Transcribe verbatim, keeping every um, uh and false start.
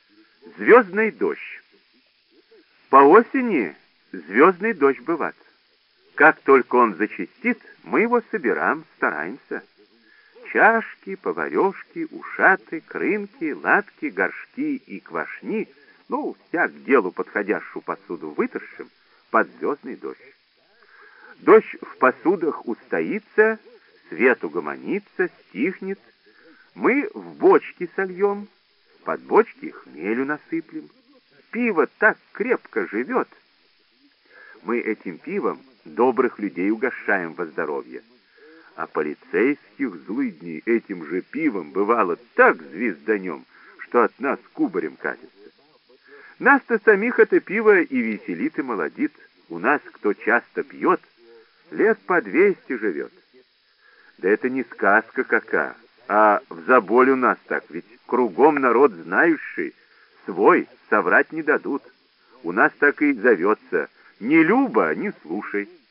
Звездный дождь. По осени звездный дождь бывает. Как только он зачастит, мы его собираем, стараемся. Чашки, поварешки, ушаты, крынки, латки, горшки и квашни, ну, всяк к делу подходящую посуду вытащим под звездный дождь. Дождь в посудах устоится, свет угомонится, стихнет. Мы в бочки сольем, под бочки хмелю насыплем. Пиво так крепко живет. Мы этим пивом добрых людей угощаем во здоровье. А полицейских злыдней этим же пивом бывало так звезданем, что от нас кубарем катится. Нас-то самих это пиво и веселит, и молодит. У нас, кто часто пьет, лет по двести живет. Да это не сказка какая, а в заболь у нас так, ведь кругом народ знающий, свой, соврать не дадут. У нас так и зовется: не люба, не слушай.